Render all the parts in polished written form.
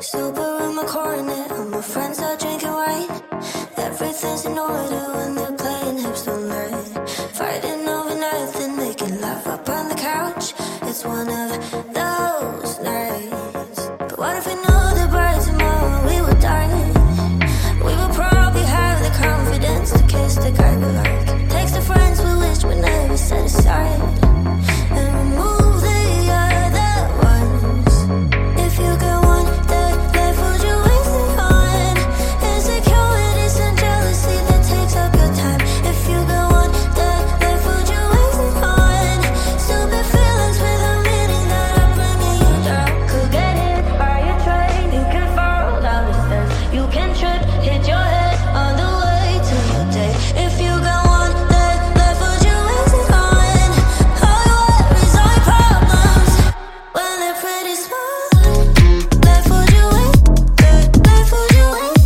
Sober in my corner, all my friends are drinking wine. Everything's in order when they're playing hips don't learn. Fighting over nothing, making love up on the couch. It's one of those nights. But what if we knew that by tomorrow we would die? We would probably have the confidence to kiss the guy we like. Text the friends we wish we never set aside, and remove the other ones. If you could want that life, would you waste it on insecurities and jealousy that takes up your time? If you could want that life, would you waste it on stupid feelings without meaning that are bringing you down? Could get hit by a train, you can fall down the stairs, you can trip, hit your head on the way to your day. If you could want that life, would you waste it on all your worries, all your problems when they're pretty small? Life, would you waste? Life, would you waste?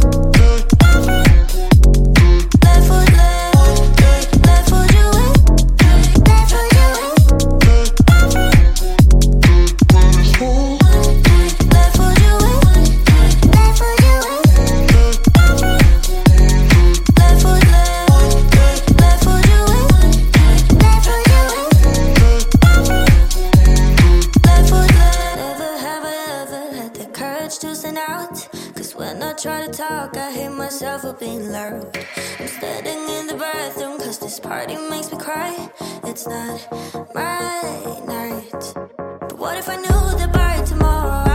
Life, would you waste? Life, would you waste? Life, would you waste? Life, would you waste? Life, would you waste? Life, would you waste? Life, would you waste? Life, would never have I ever had the courage to stand out. Cause when I try to talk, I hate myself for being loud. I'm standing in the bathroom cause this party makes me cry. It's not my night. But what if I knew that by tomorrow